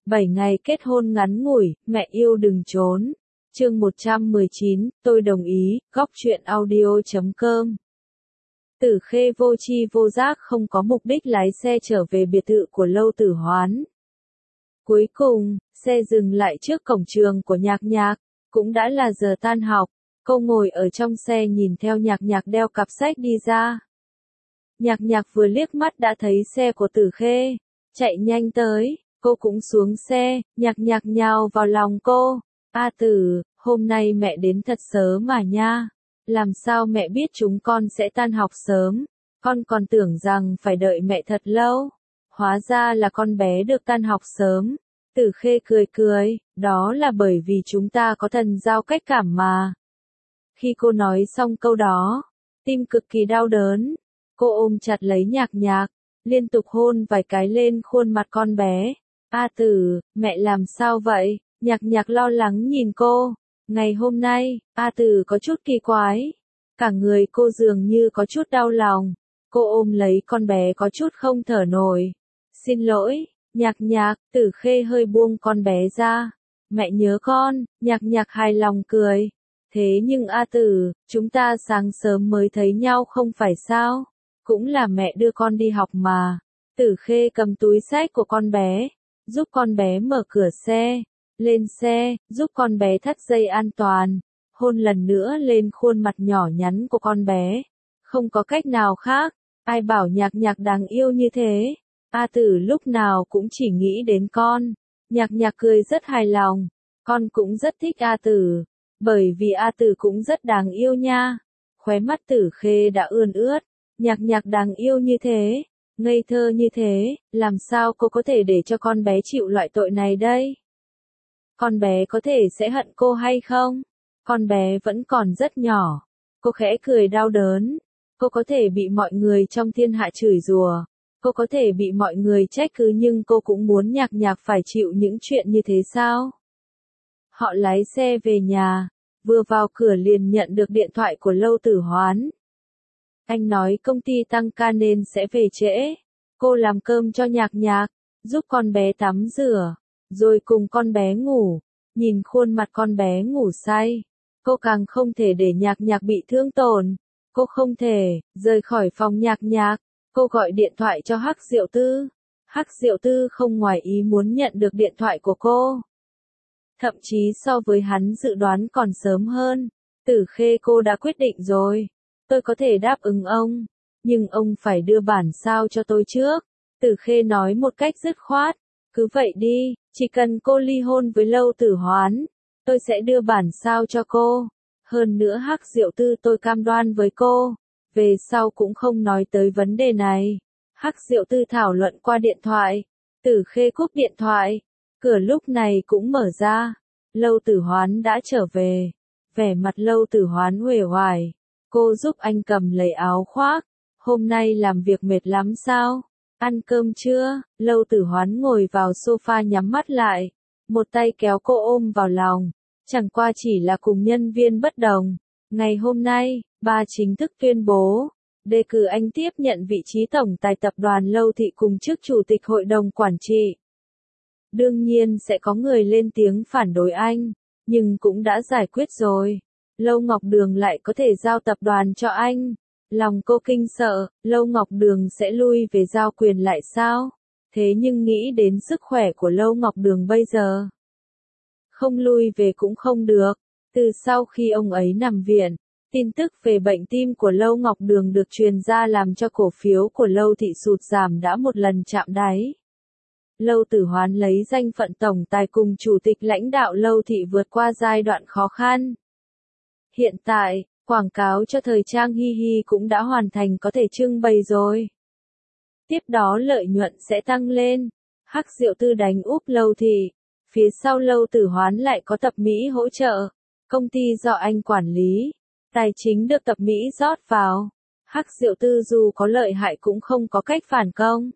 7 ngày kết hôn ngắn ngủi, mẹ yêu đừng trốn. Chương 119, tôi đồng ý, góc truyện audio.com. Tử Khê vô tri vô giác không có mục đích lái xe trở về biệt thự của Lâu Tử Hoán. Cuối cùng, xe dừng lại trước cổng trường của Nhạc Nhạc, cũng đã là giờ tan học. Cô ngồi ở trong xe nhìn theo Nhạc Nhạc đeo cặp sách đi ra. Nhạc Nhạc vừa liếc mắt đã thấy xe của Tử Khê, chạy nhanh tới, cô cũng xuống xe, Nhạc Nhạc nhào vào lòng cô. A Tử, hôm nay mẹ đến thật sớm mà nha. Làm sao mẹ biết chúng con sẽ tan học sớm, con còn tưởng rằng phải đợi mẹ thật lâu. Hóa ra là con bé được tan học sớm. Tử Khê cười cười, đó là bởi vì chúng ta có thần giao cách cảm mà. Khi cô nói xong câu đó, tim cực kỳ đau đớn. Cô ôm chặt lấy Nhạc Nhạc, liên tục hôn vài cái lên khuôn mặt con bé. A Tử, mẹ làm sao vậy? Nhạc Nhạc lo lắng nhìn cô. Ngày hôm nay, A Tử có chút kỳ quái. Cả người cô dường như có chút đau lòng. Cô ôm lấy con bé có chút không thở nổi. Xin lỗi, Nhạc Nhạc. Tử Khê hơi buông con bé ra. Mẹ nhớ con. Nhạc Nhạc hài lòng cười. Thế nhưng A Tử, chúng ta sáng sớm mới thấy nhau không phải sao? Cũng là mẹ đưa con đi học mà. Tử Khê cầm túi xách của con bé, giúp con bé mở cửa xe, lên xe, giúp con bé thắt dây an toàn, hôn lần nữa lên khuôn mặt nhỏ nhắn của con bé. Không có cách nào khác, ai bảo Nhạc Nhạc đáng yêu như thế. A Tử lúc nào cũng chỉ nghĩ đến con. Nhạc Nhạc cười rất hài lòng, con cũng rất thích A Tử, bởi vì A Tử cũng rất đáng yêu nha. Khóe mắt Tử Khê đã ươn ướt. Nhạc Nhạc đáng yêu như thế, ngây thơ như thế, làm sao cô có thể để cho con bé chịu loại tội này đây? Con bé có thể sẽ hận cô hay không? Con bé vẫn còn rất nhỏ. Cô khẽ cười đau đớn. Cô có thể bị mọi người trong thiên hạ chửi rủa. Cô có thể bị mọi người trách cứ, nhưng cô cũng muốn Nhạc Nhạc phải chịu những chuyện như thế sao? Họ lái xe về nhà, vừa vào cửa liền nhận được điện thoại của Lâu Tử Hoán. Anh nói công ty tăng ca nên sẽ về trễ. Cô làm cơm cho Nhạc Nhạc, giúp con bé tắm rửa, rồi cùng con bé ngủ. Nhìn khuôn mặt con bé ngủ say, cô càng không thể để Nhạc Nhạc bị thương tổn. Cô không thể rời khỏi phòng Nhạc Nhạc. Cô gọi điện thoại cho Hắc Diệu Tư. Hắc Diệu Tư không ngoài ý muốn nhận được điện thoại của cô. Thậm chí so với hắn dự đoán còn sớm hơn. Tử Khê, cô đã quyết định rồi. Tôi có thể đáp ứng ông, nhưng ông phải đưa bản sao cho tôi trước. Tử Khê nói một cách dứt khoát. Cứ vậy đi, chỉ cần cô ly hôn với Lâu Tử Hoán, tôi sẽ đưa bản sao cho cô. Hơn nữa Hắc Diệu Tư, tôi cam đoan với cô, về sau cũng không nói tới vấn đề này. Hắc Diệu Tư thảo luận qua điện thoại. Tử Khê cúp điện thoại. Cửa lúc này cũng mở ra. Lâu Tử Hoán đã trở về. Vẻ mặt Lâu Tử Hoán uể oải. Cô giúp anh cầm lấy áo khoác. Hôm nay làm việc mệt lắm sao? Ăn cơm chưa? Lâu Tử Hoán ngồi vào sofa nhắm mắt lại. Một tay kéo cô ôm vào lòng. Chẳng qua chỉ là cùng nhân viên bất đồng. Ngày hôm nay, ba chính thức tuyên bố đề cử anh tiếp nhận vị trí tổng tài tập đoàn Lâu Thị cùng chức chủ tịch hội đồng quản trị. Đương nhiên sẽ có người lên tiếng phản đối anh, nhưng cũng đã giải quyết rồi. Lâu Ngọc Đường lại có thể giao tập đoàn cho anh. Lòng cô kinh sợ, Lâu Ngọc Đường sẽ lui về giao quyền lại sao? Thế nhưng nghĩ đến sức khỏe của Lâu Ngọc Đường bây giờ, không lui về cũng không được. Từ sau khi ông ấy nằm viện, tin tức về bệnh tim của Lâu Ngọc Đường được truyền ra làm cho cổ phiếu của Lâu Thị sụt giảm đã một lần chạm đáy. Lâu Tử Hoán lấy danh phận tổng tài cùng chủ tịch lãnh đạo Lâu Thị vượt qua giai đoạn khó khăn. Hiện tại, quảng cáo cho thời trang Hi Hi cũng đã hoàn thành, có thể trưng bày rồi. Tiếp đó lợi nhuận sẽ tăng lên. Hắc Diệu Tư đánh úp Lâu Thị. Phía sau Lâu Tử Hoán lại có Tập Mỹ hỗ trợ. Công ty do anh quản lý. Tài chính được Tập Mỹ rót vào. Hắc Diệu Tư dù có lợi hại cũng không có cách phản công.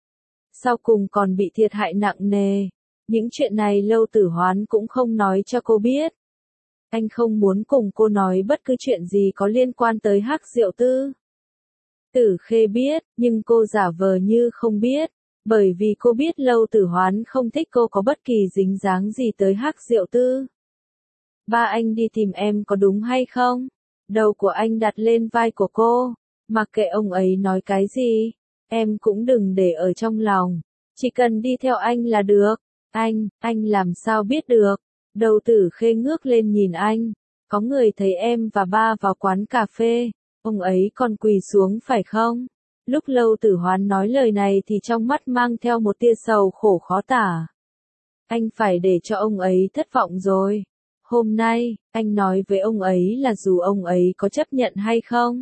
Sau cùng còn bị thiệt hại nặng nề. Những chuyện này Lâu Tử Hoán cũng không nói cho cô biết. Anh không muốn cùng cô nói bất cứ chuyện gì có liên quan tới Hắc Diệu Tư. Tử Khê biết, nhưng cô giả vờ như không biết. Bởi vì cô biết Lâu Tử Hoán không thích cô có bất kỳ dính dáng gì tới Hắc Diệu Tư. Ba anh đi tìm em có đúng hay không? Đầu của anh đặt lên vai của cô. Mặc kệ ông ấy nói cái gì, em cũng đừng để ở trong lòng. Chỉ cần đi theo anh là được. Anh làm sao biết được? Đầu Tử Khê ngước lên nhìn anh. Có người thấy em và ba vào quán cà phê. Ông ấy còn quỳ xuống phải không? Lúc Lâu Tử Hoán nói lời này thì trong mắt mang theo một tia sầu khổ khó tả. Anh phải để cho ông ấy thất vọng rồi. Hôm nay, anh nói với ông ấy là dù ông ấy có chấp nhận hay không,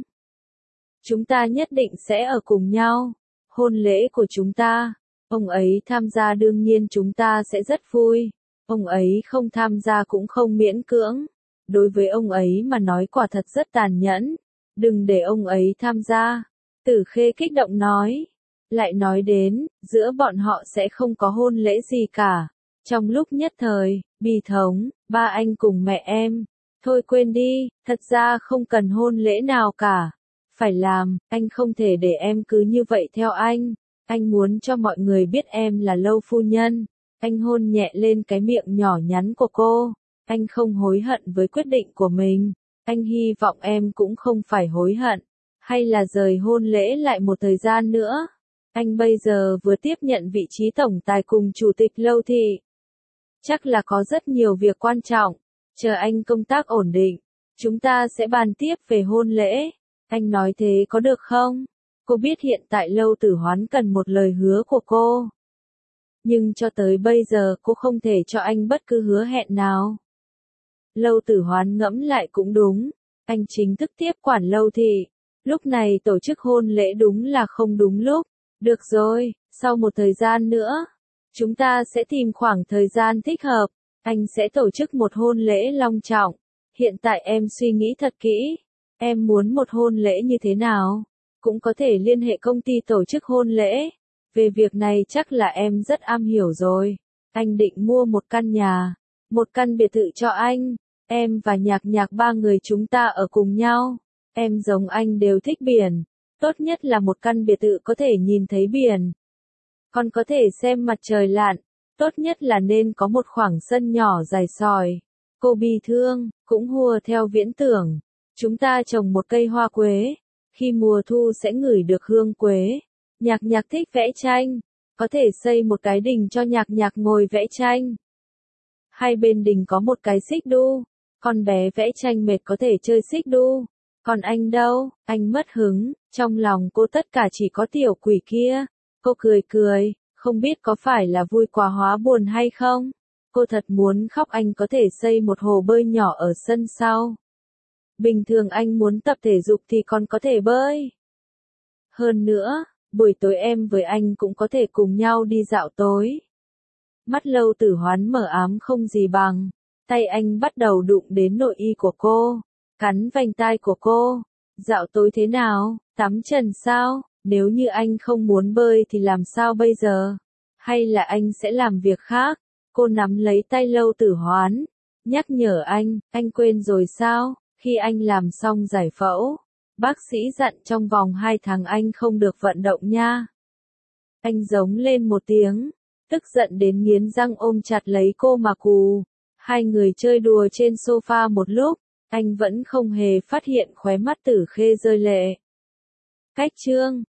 chúng ta nhất định sẽ ở cùng nhau. Hôn lễ của chúng ta, ông ấy tham gia đương nhiên chúng ta sẽ rất vui. Ông ấy không tham gia cũng không miễn cưỡng. Đối với ông ấy mà nói quả thật rất tàn nhẫn. Đừng để ông ấy tham gia. Tử Khê kích động nói. Lại nói đến, giữa bọn họ sẽ không có hôn lễ gì cả. Trong lúc nhất thời, bi thống, ba anh cùng mẹ em. Thôi quên đi, thật ra không cần hôn lễ nào cả. Phải làm, anh không thể để em cứ như vậy theo anh. Anh muốn cho mọi người biết em là Lâu phu nhân. Anh hôn nhẹ lên cái miệng nhỏ nhắn của cô. Anh không hối hận với quyết định của mình. Anh hy vọng em cũng không phải hối hận. Hay là rời hôn lễ lại một thời gian nữa. Anh bây giờ vừa tiếp nhận vị trí tổng tài cùng chủ tịch Lâu thị. Chắc là có rất nhiều việc quan trọng. Chờ anh công tác ổn định, chúng ta sẽ bàn tiếp về hôn lễ. Anh nói thế có được không? Cô biết hiện tại Lâu Tử Hoán cần một lời hứa của cô. Nhưng cho tới bây giờ cô không thể cho anh bất cứ hứa hẹn nào. Lâu Tử Hoán ngẫm lại cũng đúng. Anh chính thức tiếp quản Lâu thị. Lúc này tổ chức hôn lễ đúng là không đúng lúc. Được rồi, sau một thời gian nữa, chúng ta sẽ tìm khoảng thời gian thích hợp. Anh sẽ tổ chức một hôn lễ long trọng. Hiện tại em suy nghĩ thật kỹ. Em muốn một hôn lễ như thế nào? Cũng có thể liên hệ công ty tổ chức hôn lễ. Về việc này chắc là em rất am hiểu rồi. Anh định mua một căn nhà, một căn biệt thự cho anh. Em và Nhạc Nhạc ba người chúng ta ở cùng nhau. Em giống anh đều thích biển. Tốt nhất là một căn biệt thự có thể nhìn thấy biển. Còn có thể xem mặt trời lặn. Tốt nhất là nên có một khoảng sân nhỏ dài sỏi. Cô bi thương, cũng hùa theo viễn tưởng. Chúng ta trồng một cây hoa quế. Khi mùa thu sẽ ngửi được hương quế. Nhạc Nhạc thích vẽ tranh. Có thể xây một cái đình cho Nhạc Nhạc ngồi vẽ tranh. Hai bên đình có một cái xích đu. Con bé vẽ tranh mệt có thể chơi xích đu. Còn anh đâu? Anh mất hứng. Trong lòng cô tất cả chỉ có tiểu quỷ kia. Cô cười cười, không biết có phải là vui quá hóa buồn hay không? Cô thật muốn khóc. Anh có thể xây một hồ bơi nhỏ ở sân sau. Bình thường anh muốn tập thể dục thì còn có thể bơi. Hơn nữa, buổi tối em với anh cũng có thể cùng nhau đi dạo tối. Mắt Lâu Tử Hoán mở ám không gì bằng. Tay anh bắt đầu đụng đến nội y của cô. Cắn vành tai của cô. Dạo tối thế nào? Tắm trần sao? Nếu như anh không muốn bơi thì làm sao bây giờ? Hay là anh sẽ làm việc khác? Cô nắm lấy tay Lâu Tử Hoán. Nhắc nhở anh quên rồi sao? Khi anh làm xong giải phẫu, bác sĩ dặn trong vòng 2 tháng anh không được vận động nha. Anh giống lên một tiếng, tức giận đến nghiến răng ôm chặt lấy cô mà cù. Hai người chơi đùa trên sofa một lúc, anh vẫn không hề phát hiện khóe mắt Tử Khê rơi lệ. Cách chương